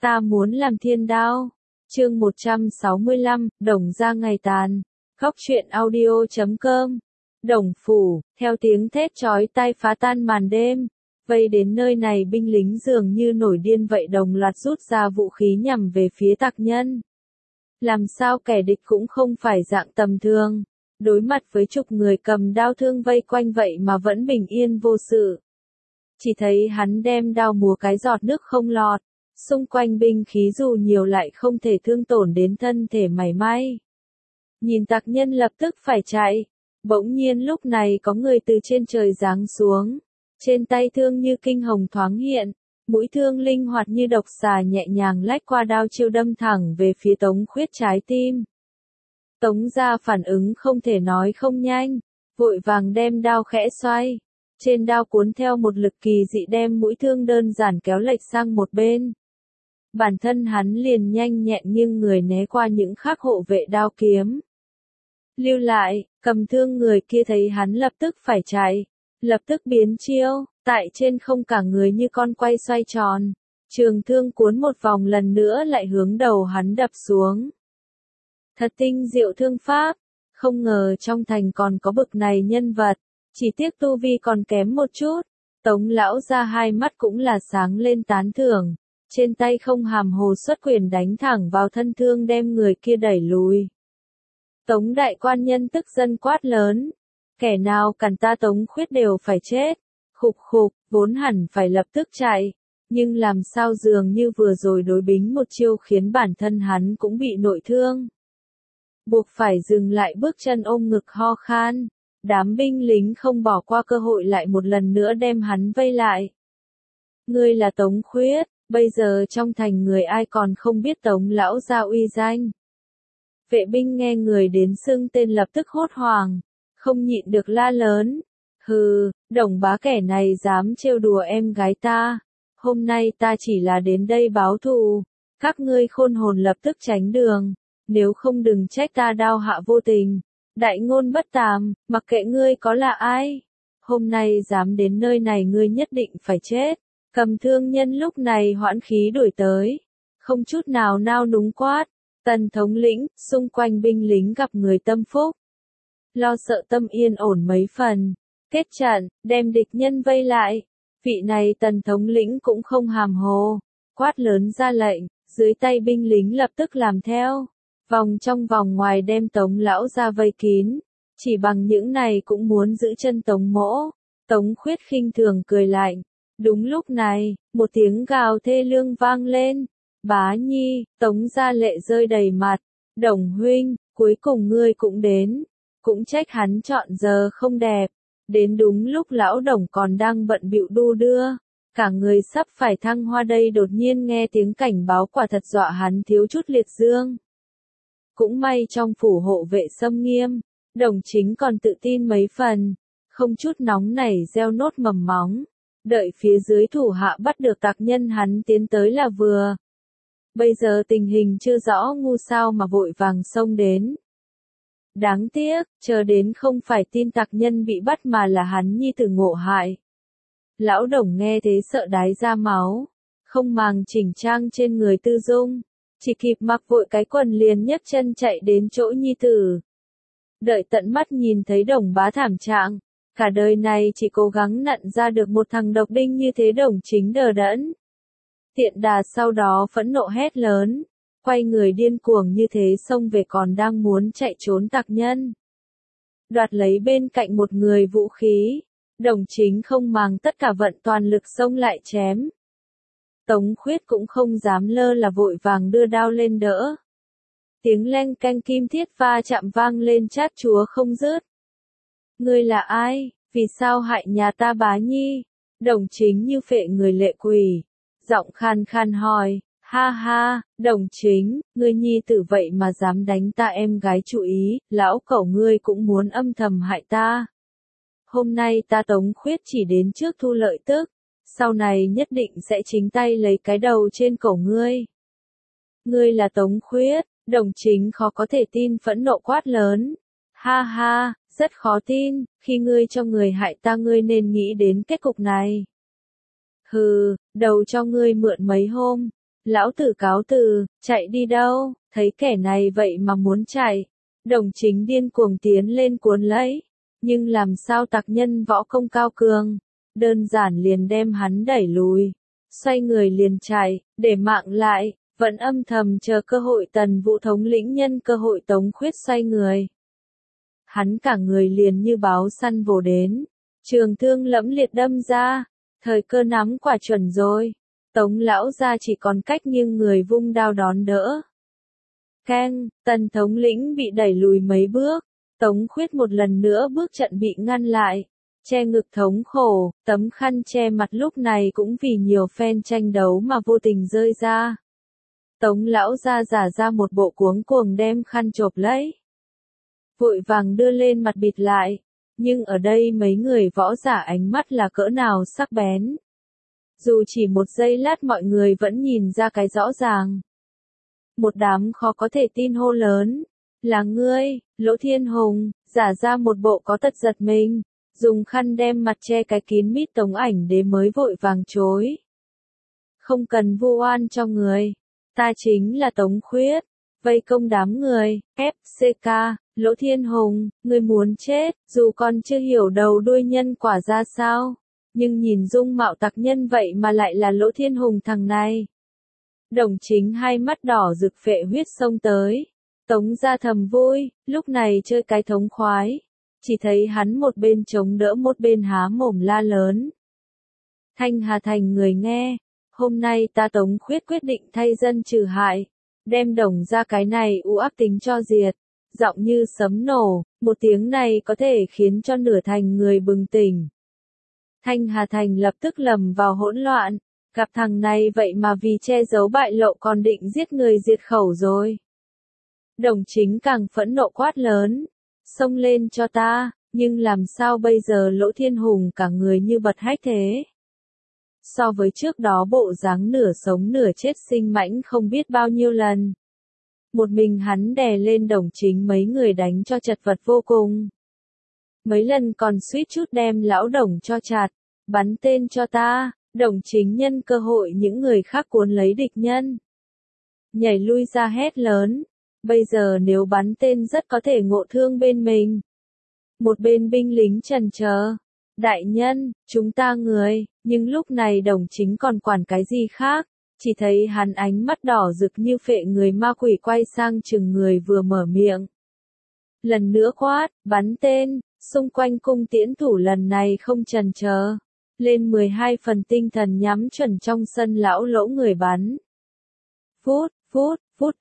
Ta muốn làm thiên đao. Chương 165, Đồng ra ngày tàn. Góc truyện audio.com. Đồng phủ, theo tiếng thét chói tai phá tan màn đêm. Vây đến nơi này binh lính dường như nổi điên vậy đồng loạt rút ra vũ khí nhằm về phía tặc nhân. Làm sao kẻ địch cũng không phải dạng tầm thường. Đối mặt với chục người cầm đao thương vây quanh vậy mà vẫn bình yên vô sự. Chỉ thấy hắn đem đao múa cái giọt nước không lọt. Xung quanh binh khí dù nhiều lại không thể thương tổn đến thân thể mảy may. Nhìn tặc nhân lập tức phải chạy. Bỗng nhiên lúc này có người từ trên trời giáng xuống. Trên tay thương như kinh hồng thoáng hiện. Mũi thương linh hoạt như độc xà nhẹ nhàng lách qua đao chiêu đâm thẳng về phía Tống Khuyết trái tim. Tống gia phản ứng không thể nói không nhanh. Vội vàng đem đao khẽ xoay. Trên đao cuốn theo một lực kỳ dị đem mũi thương đơn giản kéo lệch sang một bên. Bản thân hắn liền nhanh nhẹn nghiêng người né qua những khắc hộ vệ đao kiếm. Lưu lại, cầm thương người kia thấy hắn lập tức phải chạy. Lập tức biến chiêu, tại trên không cả người như con quay xoay tròn. Trường thương cuốn một vòng lần nữa lại hướng đầu hắn đập xuống. Thật tinh diệu thương pháp, không ngờ trong thành còn có bực này nhân vật. Chỉ tiếc tu vi còn kém một chút. Tống lão ra hai mắt cũng là sáng lên tán thưởng. Trên tay không hàm hồ xuất quyền đánh thẳng vào thân thương đem người kia đẩy lùi. Tống đại quan nhân tức giận quát lớn. Kẻ nào cản ta Tống Khuyết đều phải chết. Khục khục, vốn hẳn phải lập tức chạy. Nhưng làm sao dường như vừa rồi đối bính một chiêu khiến bản thân hắn cũng bị nội thương. Buộc phải dừng lại bước chân ôm ngực ho khan. Đám binh lính không bỏ qua cơ hội lại một lần nữa đem hắn vây lại. Ngươi là Tống Khuyết, bây giờ trong thành người ai còn không biết Tống lão gia uy danh. Vệ binh nghe người đến xưng tên lập tức hốt hoảng, không nhịn được la lớn. Hừ, Đồng bá kẻ này dám trêu đùa em gái ta. Hôm nay ta chỉ là đến đây báo thù. Các ngươi khôn hồn lập tức tránh đường. Nếu không đừng trách ta đao hạ vô tình. Đại ngôn bất tàm, mặc kệ ngươi có là ai. Hôm nay dám đến nơi này ngươi nhất định phải chết. Cầm thương nhân lúc này hoãn khí đuổi tới. Không chút nào nao núng quát. Tần thống lĩnh, xung quanh binh lính gặp người tâm phúc. Lo sợ tâm yên ổn mấy phần. Kết trận, đem địch nhân vây lại. Vị này tần thống lĩnh cũng không hàm hồ. Quát lớn ra lệnh, dưới tay binh lính lập tức làm theo. Vòng trong vòng ngoài đem Tống lão ra vây kín. Chỉ bằng những này cũng muốn giữ chân Tống mỗ. Tống Khuyết khinh thường cười lạnh. Đúng lúc này, một tiếng gào thê lương vang lên. Bá nhi, Tống gia lệ rơi đầy mặt. Đồng huynh, cuối cùng ngươi cũng đến. Cũng trách hắn chọn giờ không đẹp. Đến đúng lúc lão Đồng còn đang bận bịu đu đưa. Cả người sắp phải thăng hoa đây đột nhiên nghe tiếng cảnh báo quả thật dọa hắn thiếu chút liệt dương. Cũng may trong phủ hộ vệ xâm nghiêm. Đồng chính còn tự tin mấy phần. Không chút nóng nảy gieo nốt mầm móng. Đợi phía dưới thủ hạ bắt được tặc nhân hắn tiến tới là vừa. Bây giờ tình hình chưa rõ ngu sao mà vội vàng xông đến. Đáng tiếc, chờ đến không phải tin tặc nhân bị bắt mà là hắn nhi tử ngộ hại. Lão Đồng nghe thế sợ đái ra máu. Không màng chỉnh trang trên người tư dung. Chỉ kịp mặc vội cái quần liền nhấc chân chạy đến chỗ nhi tử. Đợi tận mắt nhìn thấy Đồng bá thảm trạng. Cả đời này chỉ cố gắng nặn ra được một thằng độc đinh như thế Đồng chính đờ đẫn. Tiện đà sau đó phẫn nộ hét lớn. Quay người điên cuồng như thế xông về còn đang muốn chạy trốn tặc nhân. Đoạt lấy bên cạnh một người vũ khí. Đồng chính không màng tất cả vận toàn lực xông lại chém. Tống Khuyết cũng không dám lơ là vội vàng đưa đao lên đỡ. Tiếng leng canh kim thiết va chạm vang lên chát chúa không dứt. Ngươi là ai, vì sao hại nhà ta bá nhi? Đồng chính như phệ người lệ quỷ. Giọng khan khan hỏi, ha ha, Đồng chính, ngươi nhi tử vậy mà dám đánh ta em gái chú ý, lão cẩu ngươi cũng muốn âm thầm hại ta. Hôm nay ta Tống Khuyết chỉ đến trước thu lợi tức, sau này nhất định sẽ chính tay lấy cái đầu trên cổ ngươi. Ngươi là Tống Khuyết, Đồng chính khó có thể tin phẫn nộ quát lớn. Ha ha, rất khó tin, khi ngươi cho người hại ta ngươi nên nghĩ đến kết cục này. Hừ, đầu cho ngươi mượn mấy hôm, Lão tử cáo từ, chạy đi đâu, thấy kẻ này vậy mà muốn chạy. Đồng Chính điên cuồng tiến lên cuốn lấy, nhưng làm sao tặc nhân võ công cao cường, đơn giản liền đem hắn đẩy lùi, xoay người liền chạy, để mạng lại, vẫn âm thầm chờ cơ hội. Tần Vũ thống lĩnh nhân cơ hội Tống Khuyết xoay người. Hắn cả người liền như báo săn vồ đến, trường thương lẫm liệt đâm ra, thời cơ nắm quả chuẩn rồi. Tống lão gia chỉ còn cách nghiêng người vung đao đón đỡ. Keng, Tần thống lĩnh bị đẩy lùi mấy bước, Tống Khuyết một lần nữa bước trận bị ngăn lại, che ngực thống khổ, tấm khăn che mặt lúc này cũng vì nhiều phen tranh đấu mà vô tình rơi ra. Tống lão gia giả ra một bộ cuống cuồng đem khăn chộp lấy, vội vàng đưa lên mặt bịt lại, nhưng ở đây mấy người võ giả ánh mắt là cỡ nào sắc bén. Dù chỉ một giây lát mọi người vẫn nhìn ra cái rõ ràng. Một đám khó có thể tin hô lớn, là ngươi, Lỗ Thiên Hùng, giả ra một bộ có tật giật mình, dùng khăn đem mặt che cái kín mít. Tống Ảnh Đế mới vội vàng chối. Không cần vu oan cho người, ta chính là Tống Khuyết, vây công đám người, FCK, Lỗ Thiên Hùng, ngươi muốn chết, dù còn chưa hiểu đầu đuôi nhân quả ra sao, nhưng nhìn dung mạo tặc nhân vậy mà lại là Lỗ Thiên Hùng thằng này. Đồng Chính hai mắt đỏ rực phệ huyết xông tới. Tống gia thầm vui, lúc này chơi cái thống khoái. Chỉ thấy hắn một bên chống đỡ một bên há mồm la lớn. Thanh Hà Thành người nghe, hôm nay ta Tống Khuyết quyết định thay dân trừ hại, đem Đồng gia cái này u ác tính cho diệt. Giọng như sấm nổ, một tiếng này có thể khiến cho nửa thành người bừng tỉnh. Thanh Hà Thành lập tức lầm vào hỗn loạn, gặp thằng này vậy mà vì che giấu bại lộ còn định giết người diệt khẩu rồi. Đồng Chính càng phẫn nộ quát lớn, xông lên cho ta, nhưng làm sao bây giờ Lỗ Thiên Hùng cả người như bật hách thế. So với trước đó bộ dáng nửa sống nửa chết sinh mãnh không biết bao nhiêu lần. Một mình hắn đè lên Đồng Chính mấy người đánh cho chật vật vô cùng. Mấy lần còn suýt chút đem lão Đồng cho chặt, bắn tên cho ta. Đồng Chính nhân cơ hội những người khác cuốn lấy địch nhân, nhảy lui ra hét lớn, bây giờ nếu bắn tên rất có thể ngộ thương bên mình. Một bên binh lính chần chờ, đại nhân, chúng ta người, nhưng lúc này Đồng Chính còn quản cái gì khác, chỉ thấy hắn ánh mắt đỏ rực như phệ người ma quỷ quay sang chừng người vừa mở miệng. Lần nữa quát, bắn tên, xung quanh cung tiễn thủ lần này không chần chờ. Lên 12 phần tinh thần nhắm chuẩn trong sân lão Lỗ người bắn. Phút, phút, phút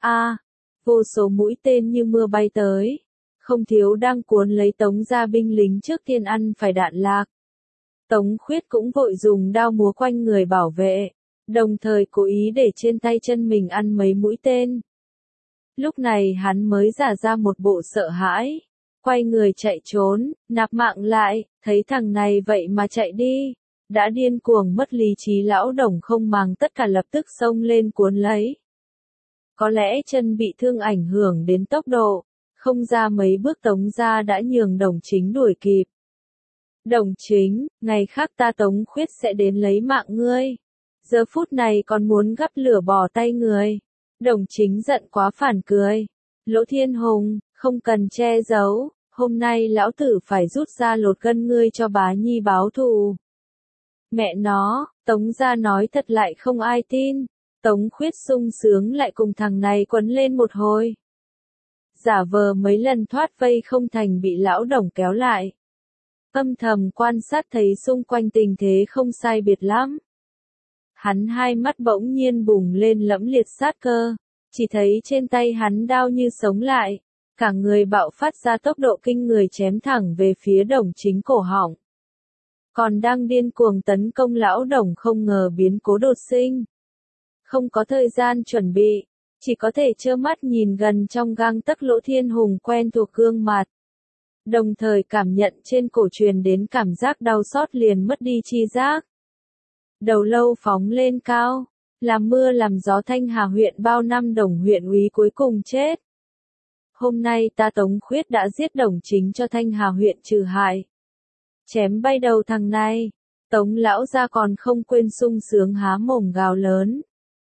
vô số mũi tên như mưa bay tới. Không thiếu đang cuốn lấy Tống gia binh lính trước tiên ăn phải đạn lạc. Tống Khuyết cũng vội dùng đao múa quanh người bảo vệ, đồng thời cố ý để trên tay chân mình ăn mấy mũi tên. Lúc này hắn mới giả ra một bộ sợ hãi. Quay người chạy trốn, nạp mạng lại, thấy thằng này vậy mà chạy đi. Đã điên cuồng mất lý trí lão Đồng không màng tất cả lập tức xông lên cuốn lấy. Có lẽ chân bị thương ảnh hưởng đến tốc độ, không ra mấy bước Tống gia đã nhường Đồng Chính đuổi kịp. Đồng Chính, ngày khác ta Tống Khuyết sẽ đến lấy mạng ngươi. Giờ phút này còn muốn gắp lửa bỏ tay người. Đồng Chính giận quá phản cười. Lỗ Thiên Hùng, không cần che giấu, hôm nay lão tử phải rút ra lột gân ngươi cho bá nhi báo thù. Mẹ nó, Tống gia nói thật lại không ai tin. Tống Khuyết sung sướng lại cùng thằng này quấn lên một hồi. Giả vờ mấy lần thoát vây không thành bị lão Đồng kéo lại. Âm thầm quan sát thấy xung quanh tình thế không sai biệt lắm. Hắn hai mắt bỗng nhiên bùng lên lẫm liệt sát cơ. Chỉ thấy trên tay hắn đao như sống lại, cả người bạo phát ra tốc độ kinh người chém thẳng về phía Đồng Chính cổ họng. Còn đang điên cuồng tấn công lão Đồng không ngờ biến cố đột sinh. Không có thời gian chuẩn bị, chỉ có thể trơ mắt nhìn gần trong gang tấc Lỗ Thiên Hùng quen thuộc gương mặt. Đồng thời cảm nhận trên cổ truyền đến cảm giác đau xót liền mất đi chi giác. Đầu lâu phóng lên cao. Làm mưa làm gió Thanh Hà huyện bao năm Đồng huyện úy cuối cùng chết. Hôm nay ta Tống Khuyết đã giết Đồng Chính cho Thanh Hà huyện trừ hại. Chém bay đầu thằng này, Tống lão gia còn không quên sung sướng há mồm gào lớn.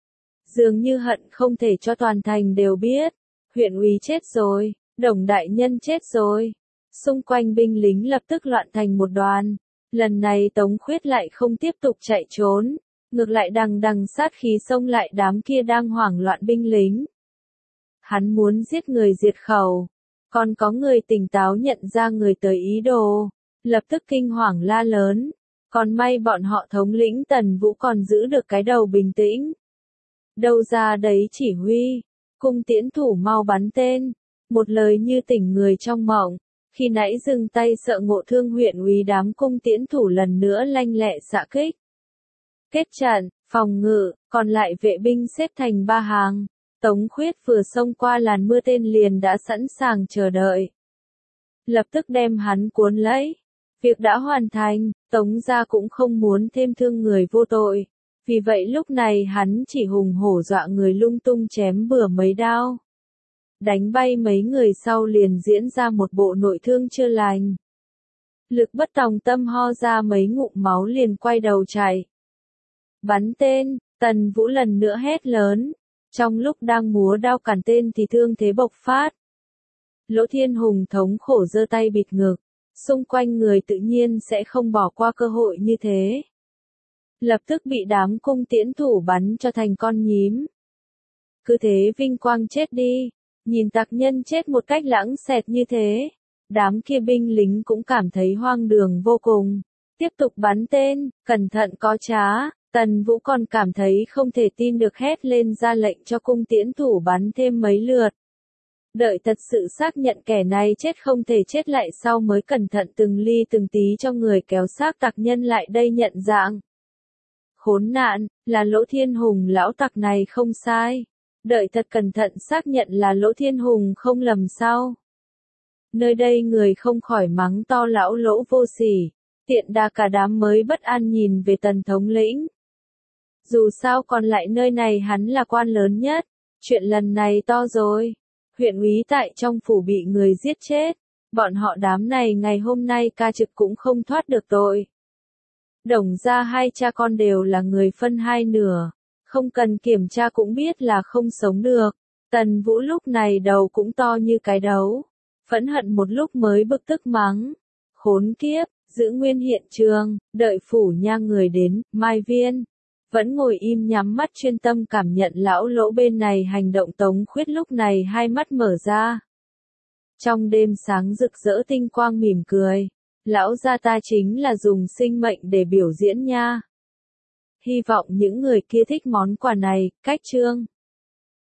dường như hận không thể cho toàn thành đều biết. Huyện úy chết rồi, Đồng đại nhân chết rồi. Xung quanh binh lính lập tức loạn thành một đoàn. Lần này Tống Khuyết lại không tiếp tục chạy trốn, ngược lại đằng đằng sát khí xông lại đám kia đang hoảng loạn binh lính. Hắn muốn giết người diệt khẩu. Còn có người tỉnh táo nhận ra người tới ý đồ, lập tức kinh hoàng la lớn. Còn may bọn họ thống lĩnh Tần Vũ còn giữ được cái đầu bình tĩnh. Đâu ra đấy chỉ huy, cung tiễn thủ mau bắn tên, một lời như tỉnh người trong mộng. Khi nãy dừng tay sợ ngộ thương huyện úy, đám cung tiễn thủ lần nữa lanh lẹ xạ kích. Kết trận, phòng ngự, còn lại vệ binh xếp thành ba hàng. Tống Khuyết vừa xông qua làn mưa tên liền đã sẵn sàng chờ đợi. Lập tức đem hắn cuốn lấy. Việc đã hoàn thành, Tống gia cũng không muốn thêm thương người vô tội. Vì vậy lúc này hắn chỉ hùng hổ dọa người lung tung chém bừa mấy đao. Đánh bay mấy người sau liền diễn ra một bộ nội thương chưa lành. Lực bất tòng tâm ho ra mấy ngụm máu liền quay đầu chạy. Bắn tên, Tần Vũ lần nữa hét lớn. Trong lúc đang múa đao cản tên thì thương thế bộc phát. Lỗ Thiên Hùng thống khổ giơ tay bịt ngực. Xung quanh người tự nhiên sẽ không bỏ qua cơ hội như thế. Lập tức bị đám cung tiễn thủ bắn cho thành con nhím. Cứ thế vinh quang chết đi. Nhìn tặc nhân chết một cách lãng xẹt như thế. Đám kia binh lính cũng cảm thấy hoang đường vô cùng. Tiếp tục bắn tên, cẩn thận có trá. Tần Vũ còn cảm thấy không thể tin được, hét lên ra lệnh cho cung tiễn thủ bắn thêm mấy lượt. Đợi thật sự xác nhận kẻ này chết không thể chết lại sau mới cẩn thận từng ly từng tí cho người kéo xác tặc nhân lại đây nhận dạng. Khốn nạn, là Lỗ Thiên Hùng lão tặc này không sai. Đợi thật cẩn thận xác nhận là Lỗ Thiên Hùng không lầm sau. Nơi đây người không khỏi mắng to lão Lỗ vô sỉ. Tiện đà cả đám mới bất an nhìn về Tần thống lĩnh. Dù sao còn lại nơi này hắn là quan lớn nhất. Chuyện lần này to rồi. Huyện úy tại trong phủ bị người giết chết. Bọn họ đám này ngày hôm nay ca trực cũng không thoát được tội. Đồng gia hai cha con đều là người phân hai nửa. Không cần kiểm tra cũng biết là không sống được. Tần Vũ lúc này đầu cũng to như cái đấu. Phẫn hận một lúc mới bực tức mắng. Khốn kiếp, giữ nguyên hiện trường, đợi phủ nha người đến, Mai Viên. Vẫn ngồi im nhắm mắt chuyên tâm cảm nhận lão Lỗ bên này hành động. Tống Khuyết lúc này hai mắt mở ra. Trong đêm sáng rực rỡ tinh quang mỉm cười. Lão gia ta chính là dùng sinh mệnh để biểu diễn nha. Hy vọng những người kia thích món quà này. Cách chương